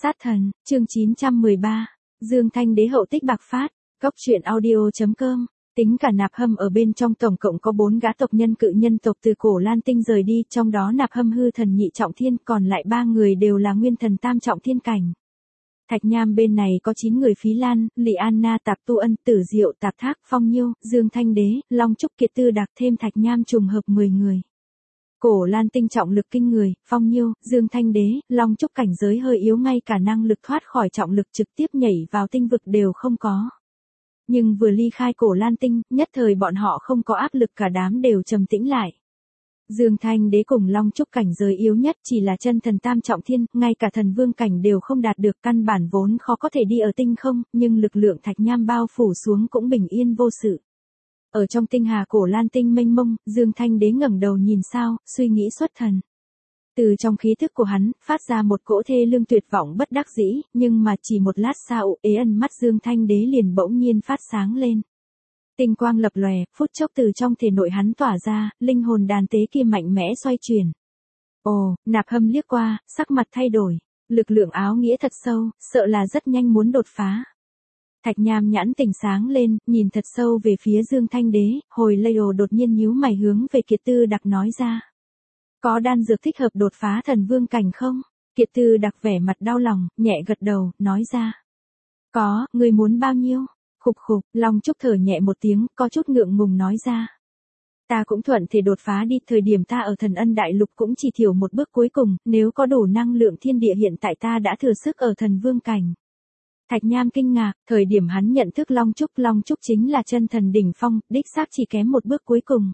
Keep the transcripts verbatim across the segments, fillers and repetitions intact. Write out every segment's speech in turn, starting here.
Sát thần, chương chín trăm mười ba, Dương Thanh Đế hậu tích bạc phát, góc truyện audio.com. Tính cả Nạp Hâm ở bên trong tổng cộng có bốn gã tộc nhân cự nhân tộc từ cổ Lan Tinh rời đi, trong đó Nạp Hâm hư thần nhị trọng thiên, còn lại ba người đều là nguyên thần tam trọng thiên cảnh. Thạch Nham bên này có chín người: Phí Lan, Lị Anna, Tạp Tu Ân, Tử Diệu, Tạp Thác, Phong Nhiêu, Dương Thanh Đế, Long Trúc, Kiệt Tư Đặc, thêm Thạch Nham trùng hợp mười người. Cổ Lan Tinh trọng lực kinh người, Phong Nhiêu, Dương Thanh Đế, Long Trúc cảnh giới hơi yếu, ngay cả năng lực thoát khỏi trọng lực trực tiếp nhảy vào tinh vực đều không có. Nhưng vừa ly khai cổ Lan Tinh, nhất thời bọn họ không có áp lực, cả đám đều trầm tĩnh lại. Dương Thanh Đế cùng Long Trúc cảnh giới yếu nhất chỉ là chân thần tam trọng thiên, ngay cả thần vương cảnh đều không đạt được, căn bản vốn khó có thể đi ở tinh không, nhưng lực lượng Thạch Nham bao phủ xuống cũng bình yên vô sự. Ở trong tinh hà cổ Lan Tinh mênh mông, Dương Thanh Đế ngẩng đầu nhìn sao, suy nghĩ xuất thần. Từ trong khí thức của hắn, phát ra một cỗ thê lương tuyệt vọng bất đắc dĩ, nhưng mà chỉ một lát sau, ế ân mắt Dương Thanh Đế liền bỗng nhiên phát sáng lên. Tinh quang lập lòe, phút chốc từ trong thể nội hắn tỏa ra, linh hồn đàn tế kia mạnh mẽ xoay chuyển. Ồ, Nạp Hâm liếc qua, sắc mặt thay đổi, lực lượng áo nghĩa thật sâu, sợ là rất nhanh muốn đột phá. Thạch Nham nhãn tỉnh sáng lên, nhìn thật sâu về phía Dương Thanh Đế, hồi lâu đột nhiên nhíu mày hướng về Kiệt Tư Đặc nói ra. Có đan dược thích hợp đột phá thần vương cảnh không? Kiệt Tư Đặc vẻ mặt đau lòng, nhẹ gật đầu, nói ra. Có, ngươi muốn bao nhiêu? Khục khục, Long Trúc thở nhẹ một tiếng, có chút ngượng ngùng nói ra. Ta cũng thuận thể đột phá đi, thời điểm ta ở Thần Ân Đại Lục cũng chỉ thiểu một bước cuối cùng, nếu có đủ năng lượng thiên địa hiện tại ta đã thừa sức ở thần vương cảnh. Thạch Nham kinh ngạc, thời điểm hắn nhận thức Long Trúc, Long Trúc chính là chân thần đỉnh phong, đích xác chỉ kém một bước cuối cùng.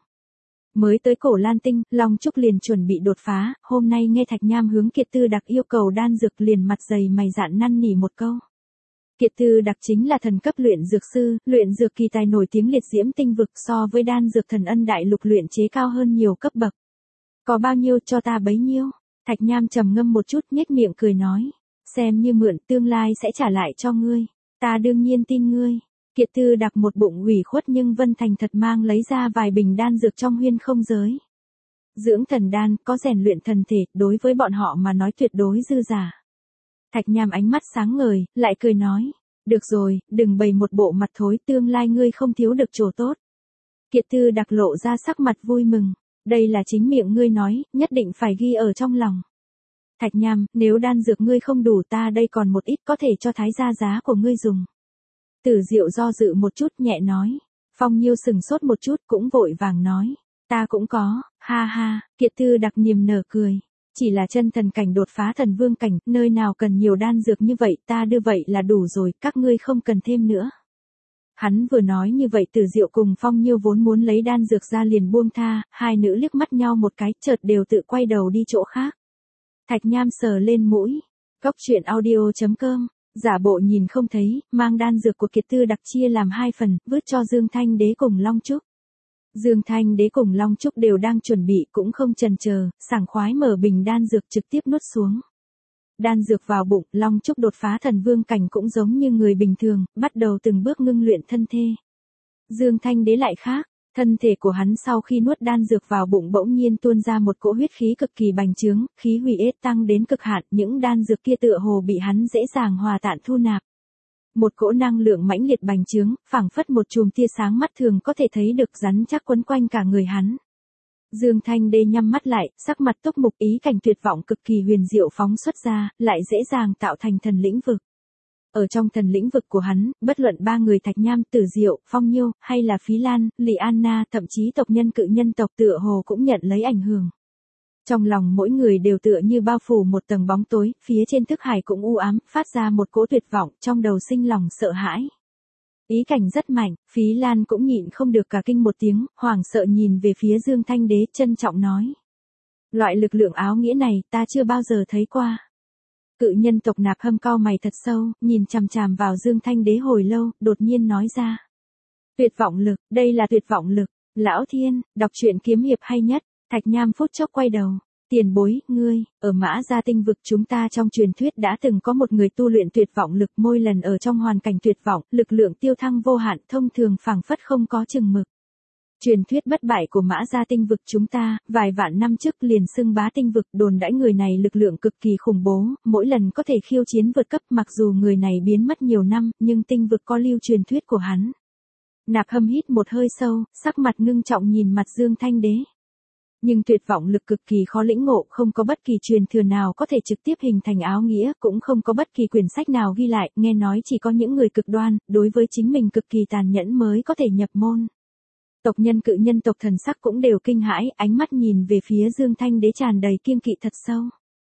Mới tới cổ Lan Tinh, Long Trúc liền chuẩn bị đột phá, hôm nay nghe Thạch Nham hướng Kiệt Tư Đặc yêu cầu đan dược liền mặt dày mày dạn năn nỉ một câu. Kiệt Tư Đặc chính là thần cấp luyện dược sư, luyện dược kỳ tài nổi tiếng liệt diễm tinh vực, so với đan dược Thần Ân Đại Lục luyện chế cao hơn nhiều cấp bậc. Có bao nhiêu cho ta bấy nhiêu? Thạch Nham trầm ngâm một chút, nhếch miệng cười nói. Xem như mượn, tương lai sẽ trả lại cho ngươi. Ta đương nhiên tin ngươi. Kiệt Tư Đặc một bụng ủy khuất nhưng Vân Thành thật mang lấy ra vài bình đan dược trong huyên không giới. Dưỡng thần đan, có rèn luyện thần thể, đối với bọn họ mà nói tuyệt đối dư giả. Thạch Nham ánh mắt sáng ngời, lại cười nói. Được rồi, đừng bày một bộ mặt thối, tương lai ngươi không thiếu được chỗ tốt. Kiệt Tư Đặc lộ ra sắc mặt vui mừng. Đây là chính miệng ngươi nói, nhất định phải ghi ở trong lòng. Thạch Nham, nếu đan dược ngươi không đủ, ta đây còn một ít có thể cho thái gia giá của ngươi dùng. Tử Diệu do dự một chút, nhẹ nói. Phong Nhiêu sừng sốt một chút, cũng vội vàng nói. Ta cũng có, ha ha. Kiệt Tư Đặc niềm nở cười. Chỉ là chân thần cảnh đột phá thần vương cảnh, nơi nào cần nhiều đan dược như vậy, ta đưa vậy là đủ rồi, các ngươi không cần thêm nữa. Hắn vừa nói như vậy, Tử Diệu cùng Phong Nhiêu vốn muốn lấy đan dược ra liền buông tha, hai nữ liếc mắt nhau một cái, chợt đều tự quay đầu đi chỗ khác. Thạch Nham sờ lên mũi. Góc truyện audio.com. Giả bộ nhìn không thấy, mang đan dược của Kiệt Tư Đặc chia làm hai phần, vứt cho Dương Thanh Đế cùng Long Trúc. Dương Thanh Đế cùng Long Trúc đều đang chuẩn bị, cũng không chần chờ, sảng khoái mở bình đan dược trực tiếp nuốt xuống. Đan dược vào bụng, Long Trúc đột phá thần vương cảnh cũng giống như người bình thường, bắt đầu từng bước ngưng luyện thân thể. Dương Thanh Đế lại khác. Thân thể của hắn sau khi nuốt đan dược vào bụng bỗng nhiên tuôn ra một cỗ huyết khí cực kỳ bành trướng, khí hủy ết tăng đến cực hạn, những đan dược kia tựa hồ bị hắn dễ dàng hòa tạn thu nạp. Một cỗ năng lượng mãnh liệt bành trướng, phảng phất một chùm tia sáng mắt thường có thể thấy được rắn chắc quấn quanh cả người hắn. Dương Thanh Đế nhắm mắt lại, sắc mặt túc mục, ý cảnh tuyệt vọng cực kỳ huyền diệu phóng xuất ra, lại dễ dàng tạo thành thần lĩnh vực. Ở trong thần lĩnh vực của hắn, bất luận ba người Thạch Nham, Tử Diệu, Phong Nhiêu, hay là Phí Lan, Lị Anna, thậm chí tộc nhân cự nhân tộc tựa hồ cũng nhận lấy ảnh hưởng. Trong lòng mỗi người đều tựa như bao phủ một tầng bóng tối, phía trên thức hải cũng u ám, phát ra một cỗ tuyệt vọng, trong đầu sinh lòng sợ hãi. Ý cảnh rất mạnh, Phí Lan cũng nhịn không được cả kinh một tiếng, hoảng sợ nhìn về phía Dương Thanh Đế, trân trọng nói. Loại lực lượng áo nghĩa này, ta chưa bao giờ thấy qua. Cự nhân tộc Nạp Hâm cau mày thật sâu, nhìn chằm chằm vào Dương Thanh Đế hồi lâu, đột nhiên nói ra. Tuyệt vọng lực, đây là tuyệt vọng lực. Lão Thiên, đọc truyện kiếm hiệp hay nhất. Thạch Nham phút chốc quay đầu. Tiền bối, ngươi, ở Mã Gia Tinh vực chúng ta trong truyền thuyết đã từng có một người tu luyện tuyệt vọng lực, mỗi lần ở trong hoàn cảnh tuyệt vọng, lực lượng tiêu thăng vô hạn, thông thường phảng phất không có chừng mực. Truyền thuyết bất bại của Mã Gia tinh vực chúng ta, vài vạn năm trước liền xưng bá tinh vực, đồn đãi người này lực lượng cực kỳ khủng bố, mỗi lần có thể khiêu chiến vượt cấp, mặc dù người này biến mất nhiều năm, nhưng tinh vực có lưu truyền thuyết của hắn. Nạp Hâm hít một hơi sâu, sắc mặt ngưng trọng nhìn mặt Dương Thanh Đế. Nhưng tuyệt vọng lực cực kỳ khó lĩnh ngộ, không có bất kỳ truyền thừa nào có thể trực tiếp hình thành áo nghĩa, cũng không có bất kỳ quyển sách nào ghi lại, nghe nói chỉ có những người cực đoan, đối với chính mình cực kỳ tàn nhẫn mới có thể nhập môn. Tộc nhân cự nhân tộc thần sắc cũng đều kinh hãi, ánh mắt nhìn về phía Dương Thanh Đế tràn đầy kiêng kỵ thật sâu.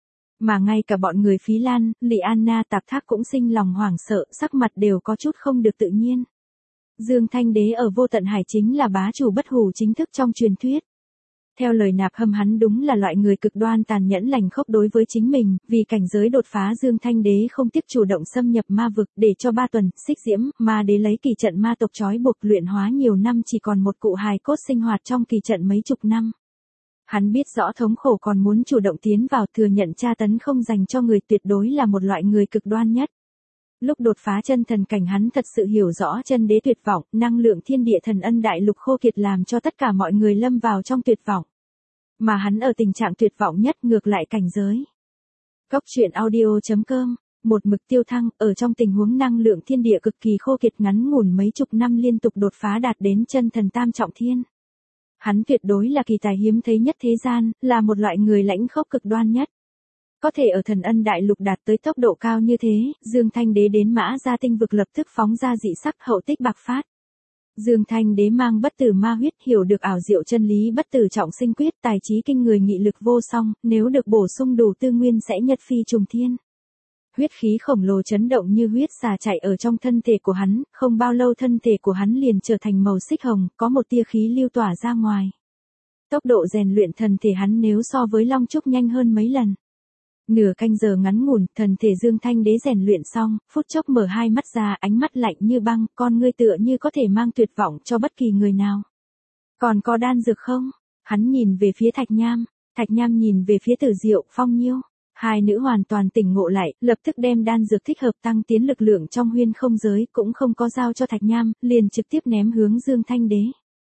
Mà ngay cả bọn người Phí Lan, Lị Anna Tạp Thác cũng sinh lòng hoảng sợ, sắc mặt đều có chút không được tự nhiên. Dương Thanh Đế ở Vô Tận Hải chính là bá chủ bất hủ chính thức trong truyền thuyết. Theo lời Nạp Hâm, hắn đúng là loại người cực đoan tàn nhẫn lành khốc đối với chính mình, vì cảnh giới đột phá Dương Thanh Đế không tiếc chủ động xâm nhập ma vực, để cho ba tuần, Xích Diễm, ma đế lấy kỳ trận ma tộc trói buộc luyện hóa nhiều năm chỉ còn một cụ hài cốt sinh hoạt trong kỳ trận mấy chục năm. Hắn biết rõ thống khổ còn muốn chủ động tiến vào, thừa nhận tra tấn không dành cho người, tuyệt đối là một loại người cực đoan nhất. Lúc đột phá chân thần cảnh hắn thật sự hiểu rõ chân đế tuyệt vọng, năng lượng thiên địa thần ân đại lục khô kiệt làm cho tất cả mọi người lâm vào trong tuyệt vọng. Mà hắn ở tình trạng tuyệt vọng nhất ngược lại cảnh giới. Cốc truyện audio chấm com, một mực tiêu thăng, ở trong tình huống năng lượng thiên địa cực kỳ khô kiệt ngắn ngủn mấy chục năm liên tục đột phá đạt đến chân thần tam trọng thiên. Hắn tuyệt đối là kỳ tài hiếm thấy nhất thế gian, là một loại người lãnh khốc cực đoan nhất. Có thể ở thần ân đại lục đạt tới tốc độ cao như thế, Dương Thanh Đế đến Mã Gia tinh vực lập tức phóng ra dị sắc hậu tích bạc phát. Dương Thanh Đế mang bất tử ma huyết, hiểu được ảo diệu chân lý bất tử trọng sinh quyết, tài trí kinh người, nghị lực vô song, nếu được bổ sung đủ tư nguyên sẽ nhất phi trùng thiên. Huyết khí khổng lồ chấn động như huyết xà chạy ở trong thân thể của hắn, không bao lâu thân thể của hắn liền trở thành màu xích hồng, có một tia khí lưu tỏa ra ngoài. Tốc độ rèn luyện thần thể hắn nếu so với Long Trúc nhanh hơn mấy lần. Nửa canh giờ ngắn ngủn, thần thể Dương Thanh Đế rèn luyện xong, phút chốc mở hai mắt ra, ánh mắt lạnh như băng, con ngươi tựa như có thể mang tuyệt vọng cho bất kỳ người nào. Còn có đan dược không? Hắn nhìn về phía Thạch Nham, Thạch Nham nhìn về phía Tử Diệu, Phong Nhiêu. Hai nữ hoàn toàn tỉnh ngộ lại, lập tức đem đan dược thích hợp tăng tiến lực lượng trong huyên không giới, cũng không có giao cho Thạch Nham, liền trực tiếp ném hướng Dương Thanh Đế.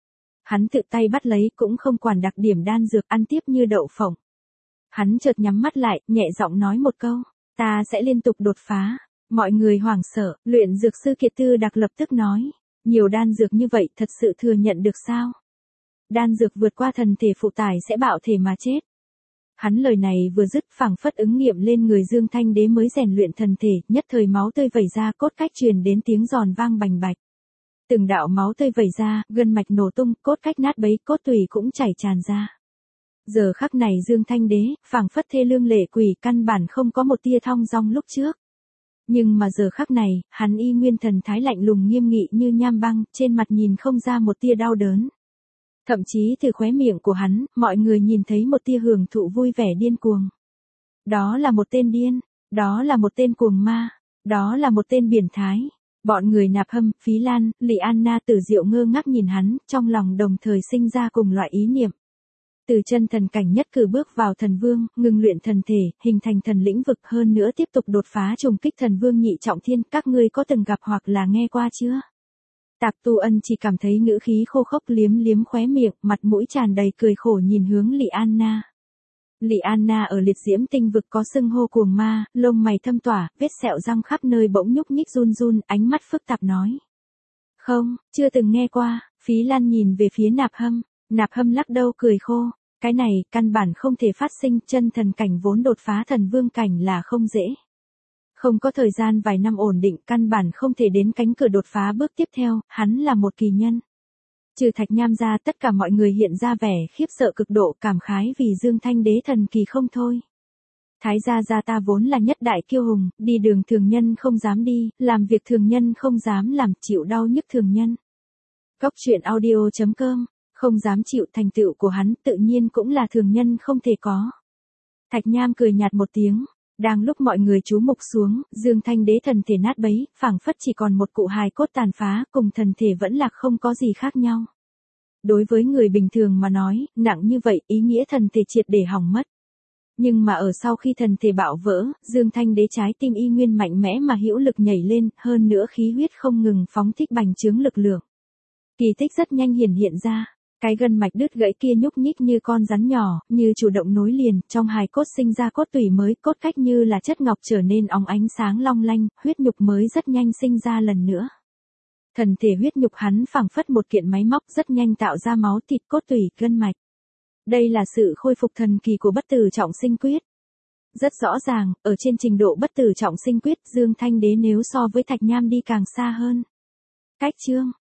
Hắn tự tay bắt lấy, cũng không quản đặc điểm đan dược, ăn tiếp như đậu phộng. Hắn chợt nhắm mắt lại, nhẹ giọng nói một câu, ta sẽ liên tục đột phá. Mọi người hoảng sợ, luyện dược sư Kiệt Tư Đặc lập tức nói, nhiều đan dược như vậy thật sự thừa nhận được sao? Đan dược vượt qua thần thể phụ tải sẽ bạo thể mà chết. Hắn lời này vừa dứt, phảng phất ứng nghiệm lên người Dương Thanh Đế mới rèn luyện thần thể, nhất thời máu tươi vẩy ra, cốt cách truyền đến tiếng giòn vang bành bạch. Từng đạo máu tươi vẩy ra, gân mạch nổ tung, cốt cách nát bấy, cốt tủy cũng chảy tràn ra. Giờ khắc này Dương Thanh Đế, phảng phất thê lương lệ quỷ, căn bản không có một tia thong dong lúc trước. Nhưng mà giờ khắc này, hắn y nguyên thần thái lạnh lùng nghiêm nghị như nham băng, trên mặt nhìn không ra một tia đau đớn. Thậm chí từ khóe miệng của hắn, mọi người nhìn thấy một tia hưởng thụ vui vẻ điên cuồng. Đó là một tên điên, đó là một tên cuồng ma, đó là một tên biển thái. Bọn người Nạp Hâm, Phí Lan, Lị Anna Tử Diệu ngơ ngác nhìn hắn, trong lòng đồng thời sinh ra cùng loại ý niệm. Từ chân thần cảnh nhất cử bước vào thần vương, ngừng luyện thần thể, hình thành thần lĩnh vực, hơn nữa tiếp tục đột phá trùng kích thần vương nhị trọng thiên, các ngươi có từng gặp hoặc là nghe qua chưa? Tạp Tu Ân chỉ cảm thấy ngữ khí khô khốc, liếm liếm khóe miệng, mặt mũi tràn đầy cười khổ nhìn hướng Lị Anna. Lị Anna ở liệt diễm tinh vực có xưng hô cuồng ma, lông mày thâm tỏa, vết sẹo răng khắp nơi bỗng nhúc nhích run run, ánh mắt phức tạp nói. Không, chưa từng nghe qua. Phí Lan nhìn về phía Nạp Hâm, Nạp Hâm lắc đầu cười khô. Cái này, căn bản không thể phát sinh, chân thần cảnh vốn đột phá thần vương cảnh là không dễ. Không có thời gian vài năm ổn định, căn bản không thể đến cánh cửa đột phá bước tiếp theo, hắn là một kỳ nhân. Trừ Thạch Nham ra, tất cả mọi người hiện ra vẻ khiếp sợ cực độ, cảm khái vì Dương Thanh Đế thần kỳ không thôi. Thái gia gia ta vốn là nhất đại kiêu hùng, đi đường thường nhân không dám đi, làm việc thường nhân không dám làm, chịu đau nhức thường nhân. Cốc truyện audio chấm com, không dám chịu, thành tựu của hắn tự nhiên cũng là thường nhân không thể có. Thạch Nham cười nhạt một tiếng. Đang lúc mọi người chú mục xuống, Dương Thanh Đế thần thể nát bấy, phảng phất chỉ còn một cụ hài cốt tàn phá, cùng thần thể vẫn là không có gì khác nhau. Đối với người bình thường mà nói, nặng như vậy, ý nghĩa thần thể triệt để hỏng mất. Nhưng mà ở sau khi thần thể bạo vỡ, Dương Thanh Đế trái tim y nguyên mạnh mẽ mà hữu lực nhảy lên, hơn nữa khí huyết không ngừng phóng thích bành trướng lực lượng. Kỳ tích rất nhanh hiển hiện ra. Cái gân mạch đứt gãy kia nhúc nhích như con rắn nhỏ, như chủ động nối liền, trong hài cốt sinh ra cốt tủy mới, cốt cách như là chất ngọc trở nên óng ánh sáng long lanh, huyết nhục mới rất nhanh sinh ra lần nữa. Thần thể huyết nhục hắn phảng phất một kiện máy móc rất nhanh tạo ra máu thịt cốt tủy, gân mạch. Đây là sự khôi phục thần kỳ của bất tử trọng sinh quyết. Rất rõ ràng, ở trên trình độ bất tử trọng sinh quyết, Dương Thanh Đế nếu so với Thạch Nham đi càng xa hơn. Cách chương